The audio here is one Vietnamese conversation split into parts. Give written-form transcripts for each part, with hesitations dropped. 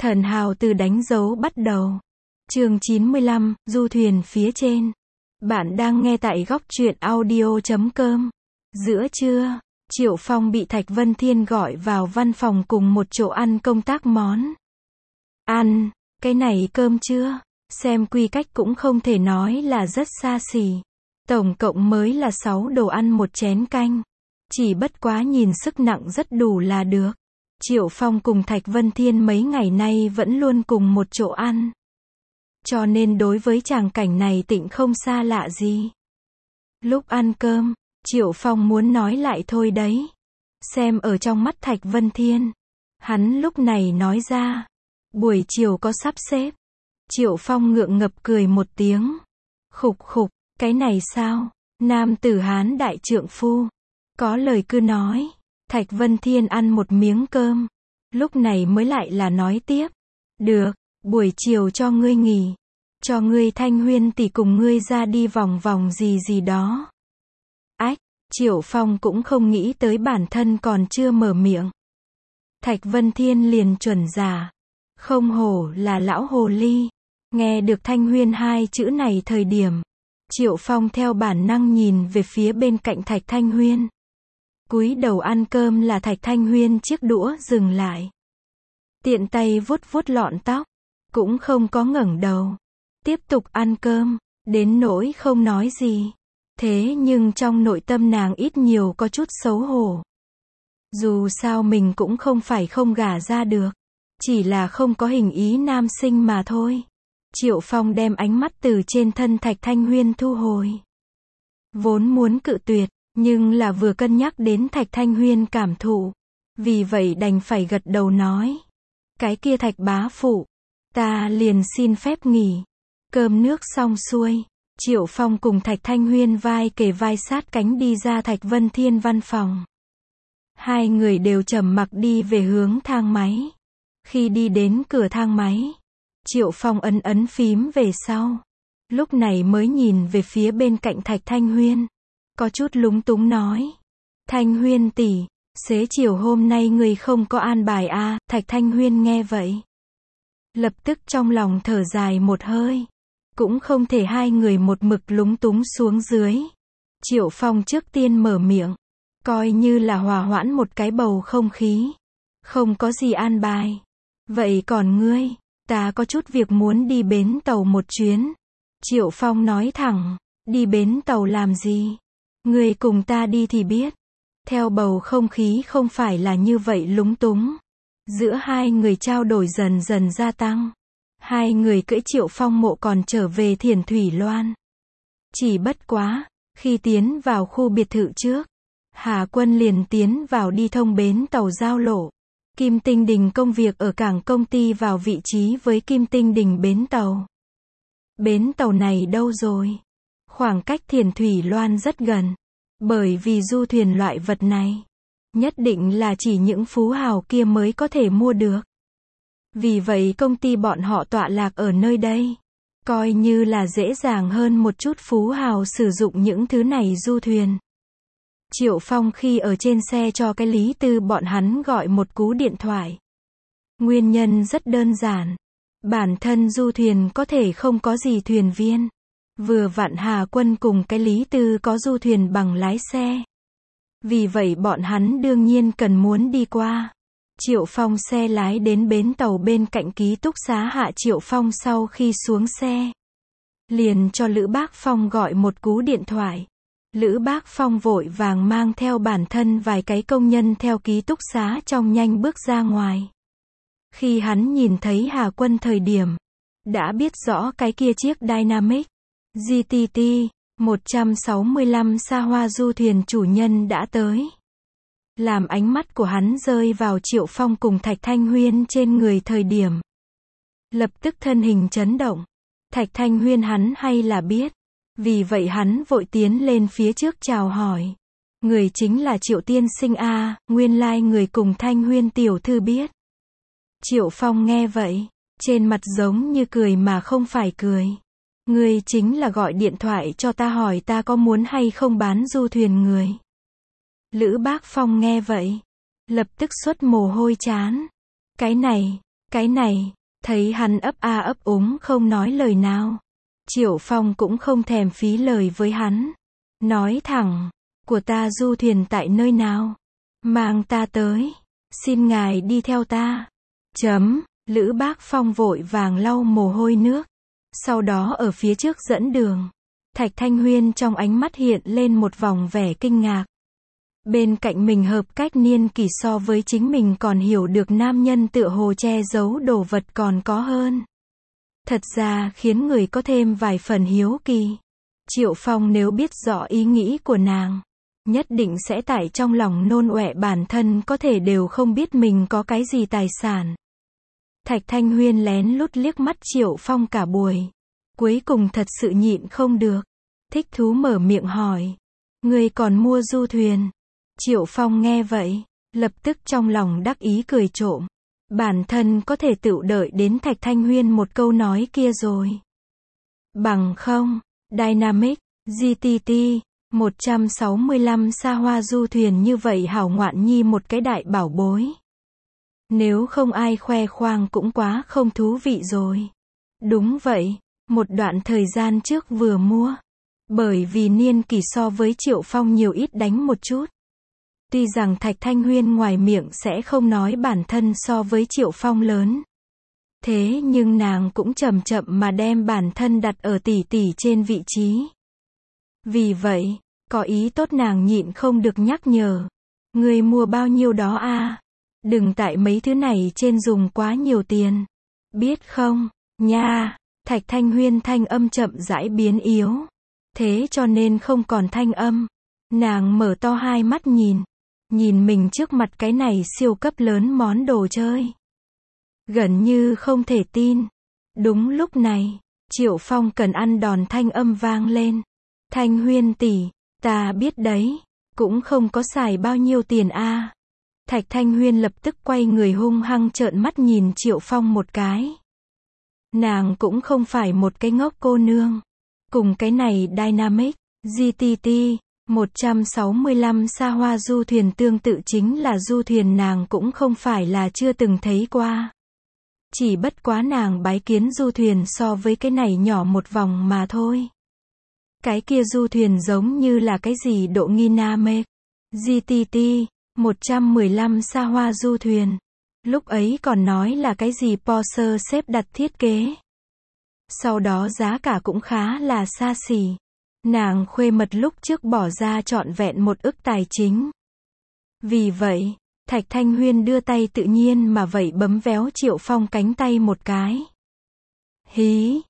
Thần hào từ đánh dấu bắt đầu. Chương 95, du thuyền phía trên. Bạn đang nghe tại góc truyện audio.com. Giữa trưa, Triệu Phong bị Thạch Vân Thiên gọi vào văn phòng cùng một chỗ ăn công tác món. Ăn, cái này cơm chưa? Xem quy cách cũng không thể nói là rất xa xỉ. Tổng cộng mới là 6 đồ ăn một chén canh. Chỉ bất quá nhìn sức nặng rất đủ là được. Triệu Phong cùng Thạch Vân Thiên mấy ngày nay vẫn luôn cùng một chỗ ăn. Cho nên đối với tràng cảnh này Tịnh không xa lạ gì. Lúc ăn cơm, Triệu Phong muốn nói lại thôi đấy. Xem ở trong mắt Thạch Vân Thiên. Hắn lúc này nói ra. Buổi chiều có sắp xếp. Triệu Phong ngượng ngập cười một tiếng. Khục khục, cái này sao? Nam tử Hán đại trượng phu. Có lời cứ nói. Thạch Vân Thiên ăn một miếng cơm. Lúc này mới lại là nói tiếp. Được, buổi chiều cho ngươi nghỉ. Cho ngươi Thanh Huyên tỷ cùng ngươi ra đi vòng vòng gì đó. Ách, Triệu Phong cũng không nghĩ tới bản thân còn chưa mở miệng. Thạch Vân Thiên liền chuẩn giả. Không hổ là lão hồ ly. Nghe được Thanh Huyên hai chữ này thời điểm. Triệu Phong theo bản năng nhìn về phía bên cạnh Thạch Thanh Huyên. Cúi đầu ăn cơm là Thạch Thanh Huyên chiếc đũa dừng lại. Tiện tay vuốt vuốt lọn tóc. Cũng không có ngẩng đầu. Tiếp tục ăn cơm. Đến nỗi không nói gì. Thế nhưng trong nội tâm nàng ít nhiều có chút xấu hổ. Dù sao mình cũng không phải không gả ra được. Chỉ là không có hình ý nam sinh mà thôi. Triệu Phong đem ánh mắt từ trên thân Thạch Thanh Huyên thu hồi. Vốn muốn cự tuyệt. Nhưng là vừa cân nhắc đến Thạch Thanh Huyên cảm thụ. Vì vậy đành phải gật đầu nói. Cái kia Thạch bá phụ. Ta liền xin phép nghỉ. Cơm nước xong xuôi. Triệu Phong cùng Thạch Thanh Huyên vai kề vai sát cánh đi ra Thạch Vân Thiên văn phòng. Hai người đều trầm mặc đi về hướng thang máy. Khi đi đến cửa thang máy. Triệu Phong ấn phím về sau. Lúc này mới nhìn về phía bên cạnh Thạch Thanh Huyên. Có chút lúng túng nói. Thanh Huyên tỷ, xế chiều hôm nay người không có an bài à? Thạch Thanh Huyên nghe vậy. Lập tức trong lòng thở dài một hơi. Cũng không thể hai người một mực lúng túng xuống dưới. Triệu Phong trước tiên mở miệng. Coi như là hòa hoãn một cái bầu không khí. Không có gì an bài. Vậy còn ngươi, ta có chút việc muốn đi bến tàu một chuyến. Triệu Phong nói thẳng. Đi bến tàu làm gì? Ngươi cùng ta đi thì biết. Theo bầu không khí không phải là như vậy lúng túng. Giữa hai người trao đổi dần dần gia tăng. Hai người cưỡi Triệu Phong mộ còn trở về Thiền Thủy Loan. Chỉ bất quá, khi tiến vào khu biệt thự trước, Hà Quân liền tiến vào đi thông bến tàu giao lộ. Kim Tinh Đình công việc ở cảng công ty vào vị trí với Kim Tinh Đình bến tàu. Bến tàu này đâu rồi? Khoảng cách Thiền Thủy Loan rất gần. Bởi vì du thuyền loại vật này, nhất định là chỉ những phú hào kia mới có thể mua được. Vì vậy công ty bọn họ tọa lạc ở nơi đây. Coi như là dễ dàng hơn một chút phú hào sử dụng những thứ này du thuyền. Triệu Phong khi ở trên xe cho cái Lý Tư bọn hắn gọi một cú điện thoại. Nguyên nhân rất đơn giản. Bản thân du thuyền có thể không có gì thuyền viên. Vừa vặn Hà Quân cùng cái Lý Tư có du thuyền bằng lái xe. Vì vậy bọn hắn đương nhiên cần muốn đi qua. Triệu Phong xe lái đến bến tàu bên cạnh ký túc xá Hạ Triệu Phong sau khi xuống xe. Liền cho Lữ Bác Phong gọi một cú điện thoại. Lữ Bác Phong vội vàng mang theo bản thân vài cái công nhân theo ký túc xá trong nhanh bước ra ngoài. Khi hắn nhìn thấy Hà Quân thời điểm, đã biết rõ cái kia chiếc Dynamic GTT 165 xa hoa du thuyền chủ nhân đã tới. Làm ánh mắt của hắn rơi vào Triệu Phong cùng Thạch Thanh Huyên trên người thời điểm. Lập tức thân hình chấn động. Thạch Thanh Huyên hắn hay là biết. Vì vậy hắn vội tiến lên phía trước chào hỏi. Người chính là Triệu tiên sinh a, nguyên lai người cùng Thanh Huyên tiểu thư biết. Triệu Phong nghe vậy, trên mặt giống như cười mà không phải cười. Ngươi chính là gọi điện thoại cho ta hỏi ta có muốn hay không bán du thuyền người. Lữ Bác Phong nghe vậy, lập tức xuất mồ hôi trán. Cái này, Cái này, thấy hắn ấp a ấp úng không nói lời nào. Triệu Phong cũng không thèm phí lời với hắn. Nói thẳng, của ta du thuyền tại nơi nào? Mang ta tới. Xin ngài đi theo ta. Lữ Bác Phong vội vàng lau mồ hôi nước. Sau đó ở phía trước dẫn đường. Thạch Thanh Huyên trong ánh mắt hiện lên một vòng vẻ kinh ngạc. Bên cạnh mình hợp cách niên kỷ so với chính mình còn hiểu được nam nhân tựa hồ che giấu đồ vật còn có hơn. Thật ra khiến người có thêm vài phần hiếu kỳ. Triệu Phong nếu biết rõ ý nghĩ của nàng, nhất định sẽ tại trong lòng nôn ọe bản thân có thể đều không biết mình có cái gì tài sản. Thạch Thanh Huyên lén lút liếc mắt Triệu Phong cả buổi. Cuối cùng thật sự nhịn không được. Thích thú mở miệng hỏi. Người còn mua du thuyền? Triệu Phong nghe vậy, lập tức trong lòng đắc ý cười trộm. Bản thân có thể tự đợi đến Thạch Thanh Huyên một câu nói kia rồi. Bằng không, Dynamic, GTT, 165 xa hoa du thuyền như vậy hảo ngoạn nhi một cái đại bảo bối. Nếu không ai khoe khoang cũng quá không thú vị rồi. Đúng vậy, một đoạn thời gian trước vừa mua. Bởi vì niên kỷ so với Triệu Phong nhiều ít đánh một chút. Tuy rằng Thạch Thanh Huyên ngoài miệng sẽ không nói bản thân so với Triệu Phong lớn. Thế nhưng nàng cũng chậm chậm mà đem bản thân đặt ở tỷ tỷ trên vị trí. Vì vậy, có ý tốt nàng nhịn không được nhắc nhở. Người mua bao nhiêu đó à? Đừng tại mấy thứ này trên dùng quá nhiều tiền. Biết không, nha. Thạch Thanh Huyên thanh âm chậm rãi biến yếu. Thế cho nên không còn thanh âm. Nàng mở to hai mắt nhìn mình trước mặt cái này siêu cấp lớn món đồ chơi. Gần như không thể tin. Đúng lúc này, Triệu Phong cần ăn đòn thanh âm vang lên. Thanh Huyên tỷ, ta biết đấy, cũng không có xài bao nhiêu tiền a. Thạch Thanh Huyên lập tức quay người hung hăng trợn mắt nhìn Triệu Phong một cái. Nàng cũng không phải một cái ngốc cô nương. Cùng cái này Dynamic, GTT, 165 xa hoa du thuyền tương tự chính là du thuyền nàng cũng không phải là chưa từng thấy qua. Chỉ bất quá nàng bái kiến du thuyền so với cái này nhỏ một vòng mà thôi. Cái kia du thuyền giống như là cái gì độ nghi Dynamic, GTT, 115 xa hoa du thuyền. Lúc ấy còn nói là cái gì Porsche xếp đặt thiết kế. Sau đó giá cả cũng khá là xa xỉ. Nàng khuê mật lúc trước bỏ ra trọn vẹn 1 ức tài chính. Vì vậy, Thạch Thanh Huyên đưa tay tự nhiên mà vậy bấm véo Triệu Phong cánh tay một cái. Hí,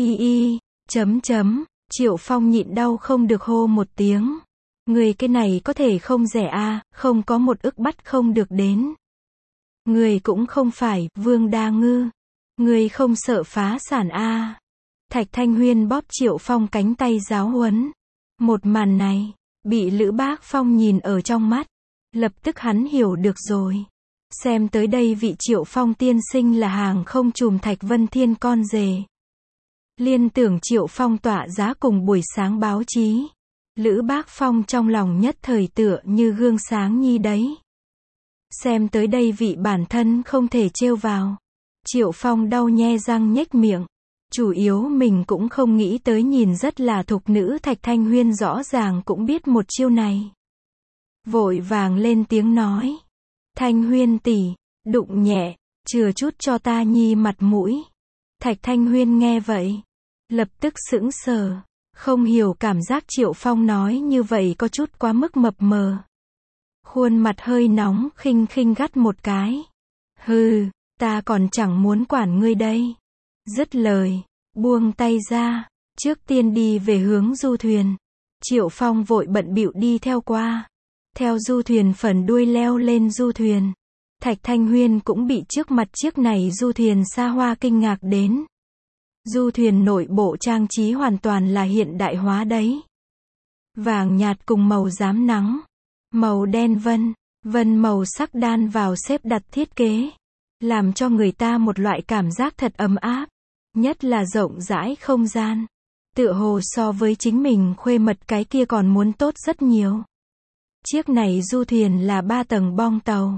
Triệu Phong nhịn đau không được hô một tiếng. Người cái này có thể không rẻ a, không có 1 ức bắt không được đến. Người cũng không phải Vương Đa Ngư. Người không sợ phá sản a. Thạch Thanh Huyên bóp Triệu Phong cánh tay giáo huấn. Một màn này, bị Lữ Bác Phong nhìn ở trong mắt. Lập tức hắn hiểu được rồi. Xem tới đây vị Triệu Phong tiên sinh là hàng không trùm Thạch Vân Thiên con rể. Liên tưởng Triệu Phong tỏa giá cùng buổi sáng báo chí. Lữ Bác Phong trong lòng nhất thời tựa như gương sáng nhi đấy. Xem tới đây vị bản thân không thể trêu vào. Triệu Phong đau nhe răng nhếch miệng. Chủ yếu mình cũng không nghĩ tới nhìn rất là thục nữ Thạch Thanh Huyên rõ ràng cũng biết một chiêu này. Vội vàng lên tiếng nói. Thanh Huyên tỷ, đụng nhẹ, chừa chút cho ta nhi mặt mũi. Thạch Thanh Huyên nghe vậy. Lập tức sững sờ. Không hiểu cảm giác Triệu Phong nói như vậy có chút quá mức mập mờ. Khuôn mặt hơi nóng khinh khinh gắt một cái. Hừ, ta còn chẳng muốn quản ngươi đây. Dứt lời, buông tay ra, trước tiên đi về hướng du thuyền. Triệu Phong vội bận bịu đi theo qua. Theo du thuyền phần đuôi leo lên du thuyền. Thạch Thanh Huyên cũng bị trước mặt chiếc này du thuyền xa hoa kinh ngạc đến. Du thuyền nội bộ trang trí hoàn toàn là hiện đại hóa đấy. Vàng nhạt cùng màu rám nắng. Màu đen vân màu sắc đan vào xếp đặt thiết kế. Làm cho người ta một loại cảm giác thật ấm áp. Nhất là rộng rãi không gian. Tựa hồ so với chính mình khuê mật cái kia còn muốn tốt rất nhiều. Chiếc này du thuyền là 3 tầng bong tàu.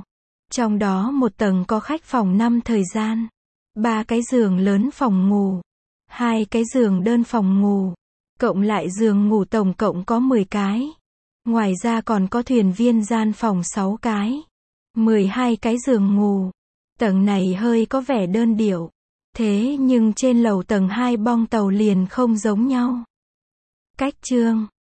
Trong đó một tầng có khách phòng 5 thời gian, 3 cái giường lớn phòng ngủ, 2 cái giường đơn phòng ngủ, cộng lại giường ngủ tổng cộng có 10 cái. Ngoài ra còn có thuyền viên gian phòng 6 cái, 12 cái giường ngủ. Tầng này hơi có vẻ đơn điệu. Thế nhưng trên lầu tầng 2 bong tàu liền không giống nhau. Cách chương